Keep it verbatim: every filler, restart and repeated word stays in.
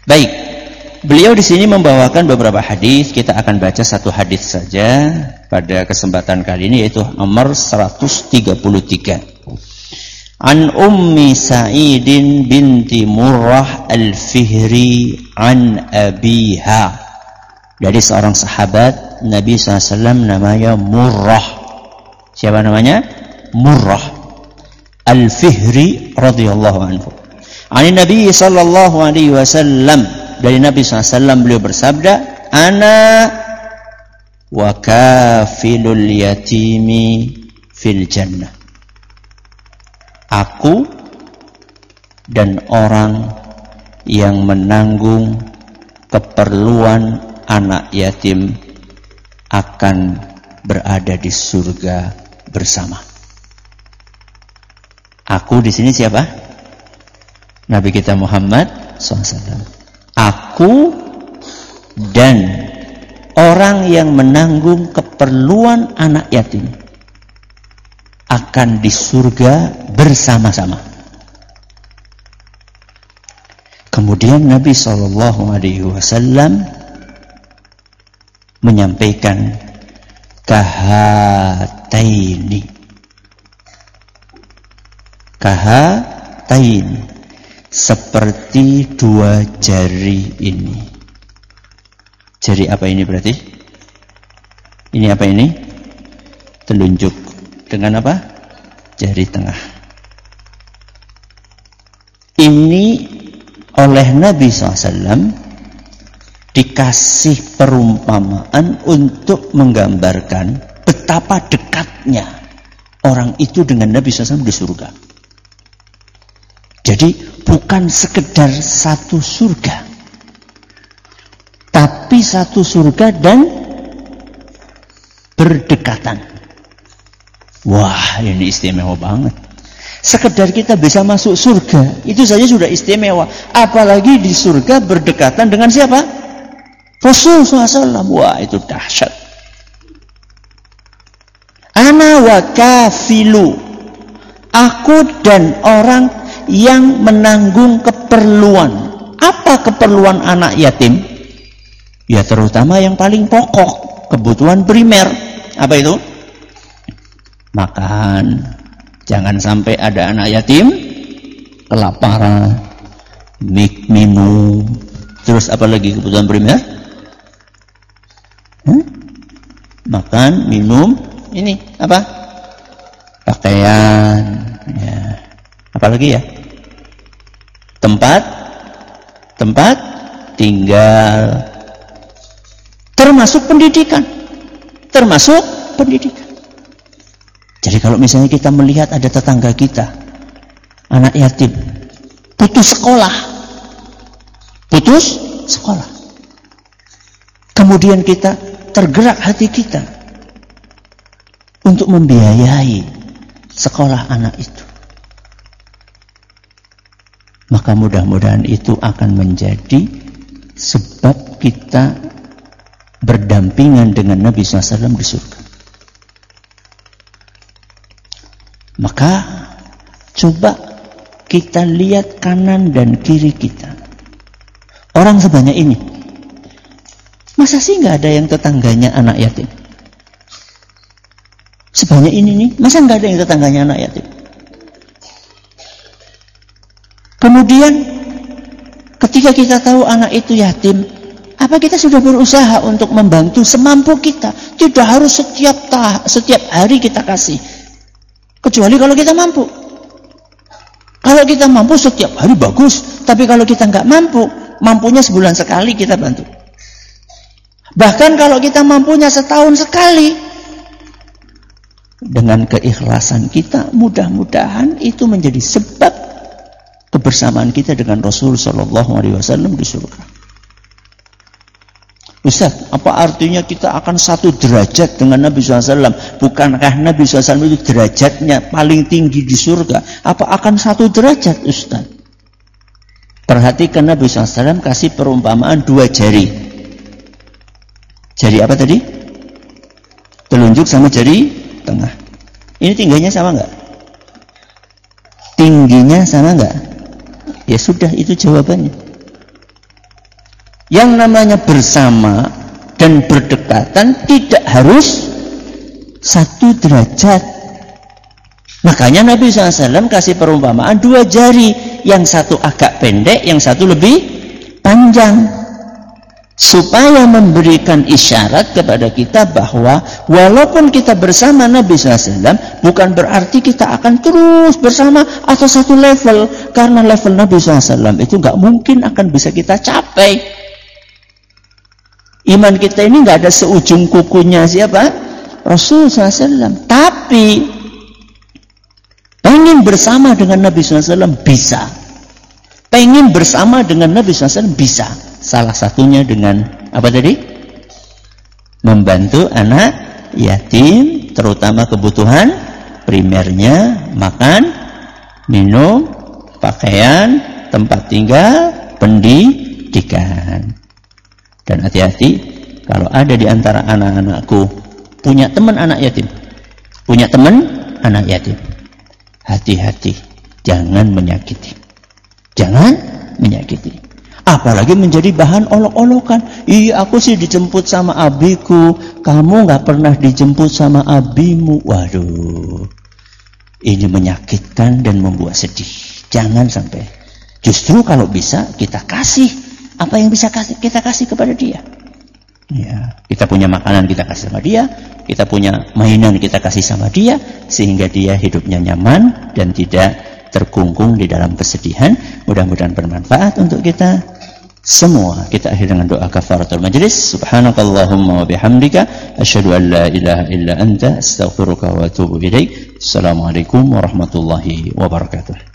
Baik, beliau di sini membawakan beberapa hadis. Kita akan baca satu hadis saja pada kesempatan kali ini, yaitu nomor seratus tiga puluh tiga. An Ummi Sa'idin binti Murrah al-Fihri an abiha, dari seorang sahabat Nabi shallallahu alaihi wasallam namanya Murrah. Siapa namanya? Murrah al-Fihri radhiyallahu anhu. Ani Nabi sallallahu alaihi wasallam, dari Nabi shallallahu alaihi wasallam beliau bersabda, ana wa kafilul yatimi fil jannah. Aku dan orang yang menanggung keperluan anak yatim akan berada di surga bersama. Aku di sini siapa? Nabi kita Muhammad shallallahu alaihi wasallam. Aku dan orang yang menanggung keperluan anak yatim akan di surga bersama-sama. Kemudian Nabi shallallahu alaihi wasallam menyampaikan kahataini, kahataini, seperti dua jari ini. Jari apa ini berarti? Ini apa ini? Telunjuk. Dengan apa? Jari tengah. Ini oleh Nabi shallallahu alaihi wasallam dikasih perumpamaan untuk menggambarkan betapa dekatnya orang itu dengan Nabi shallallahu alaihi wasallam di surga. Jadi bukan sekedar satu surga, tapi satu surga dan berdekatan. Wah, ini istimewa banget. Sekedar kita bisa masuk surga, itu saja sudah istimewa. Apalagi di surga berdekatan dengan siapa? Rasul shallallahu alaihi wasallam. Wah, itu dahsyat. Ana wa kafilu, aku dan orang yang menanggung keperluan. Apa keperluan anak yatim? Ya terutama yang paling pokok, kebutuhan primer. Apa itu? Makan. Jangan sampai ada anak yatim kelaparan, minum. Terus apa lagi kebutuhan primer? Hmm? Makan, minum, ini apa? Pakaian, ya. Apa lagi ya? Tempat, tempat tinggal, termasuk pendidikan, termasuk pendidikan. Jadi kalau misalnya kita melihat ada tetangga kita, anak yatim, putus sekolah, putus sekolah, kemudian kita tergerak hati kita untuk membiayai sekolah anak itu, maka mudah-mudahan itu akan menjadi sebab kita berdampingan dengan Nabi shallallahu alaihi wasallam di surga. Maka coba kita lihat kanan dan kiri kita. Orang sebanyak ini, masa sih nggak ada yang tetangganya anak yatim? Sebanyak ini nih, masa nggak ada yang tetangganya anak yatim? Kemudian ketika kita tahu anak itu yatim, apa kita sudah berusaha untuk membantu semampu kita? Tidak harus setiap tah, setiap hari kita kasih. Kecuali kalau kita mampu. Kalau kita mampu setiap hari bagus. Tapi kalau kita nggak mampu, mampunya sebulan sekali kita bantu. Bahkan kalau kita mampunya setahun sekali, dengan keikhlasan kita, mudah-mudahan itu menjadi sebab kebersamaan kita dengan Rasul Shallallahu Alaihi Wasallam di surga. Ustaz, apa artinya kita akan satu derajat dengan Nabi shallallahu alaihi wasallam? Bukankah Nabi shallallahu alaihi wasallam itu derajatnya paling tinggi di surga? Apa akan satu derajat, Ustaz? Perhatikan Nabi shallallahu alaihi wasallam kasih perumpamaan dua jari. Jari apa tadi? Telunjuk sama jari tengah. Ini tingginya sama enggak? Tingginya sama enggak? Ya sudah, itu jawabannya. Yang namanya bersama dan berdekatan tidak harus satu derajat. Makanya Nabi shallallahu alaihi wasallam kasih perumpamaan dua jari, yang satu agak pendek, yang satu lebih panjang, supaya memberikan isyarat kepada kita bahwa walaupun kita bersama Nabi shallallahu alaihi wasallam, bukan berarti kita akan terus bersama atau satu level, karena level Nabi shallallahu alaihi wasallam itu nggak mungkin akan bisa kita capai. Iman kita ini nggak ada seujung kukunya siapa? Rasul shallallahu alaihi wasallam. Tapi pengen bersama dengan Nabi shallallahu alaihi wasallam bisa. Pengen bersama dengan Nabi shallallahu alaihi wasallam bisa. Salah satunya dengan apa tadi? Membantu anak yatim, terutama kebutuhan primernya, makan, minum, pakaian, tempat tinggal, pendidikan. Dan hati-hati kalau ada di antara anak-anakku punya teman anak yatim, punya teman anak yatim, hati-hati, jangan menyakiti, jangan menyakiti, apalagi menjadi bahan olok-olokan. Iya, aku sih dijemput sama abiku, kamu nggak pernah dijemput sama abimu. Waduh, ini menyakitkan dan membuat sedih. Jangan sampai. Justru kalau bisa kita kasih apa yang bisa kasih, kita kasih kepada dia. Ya, kita punya makanan kita kasih sama dia, kita punya mainan kita kasih sama dia, sehingga dia hidupnya nyaman dan tidak terkungkung di dalam kesedihan. Mudah-mudahan bermanfaat untuk kita semua. Kita akhiri dengan doa kafaratul majlis. Subhanakallahumma wa bihamdika asyhadu an la ilaha illa anta astaghfiruka wa atubu ilaik. Assalamualaikum warahmatullahi wabarakatuh.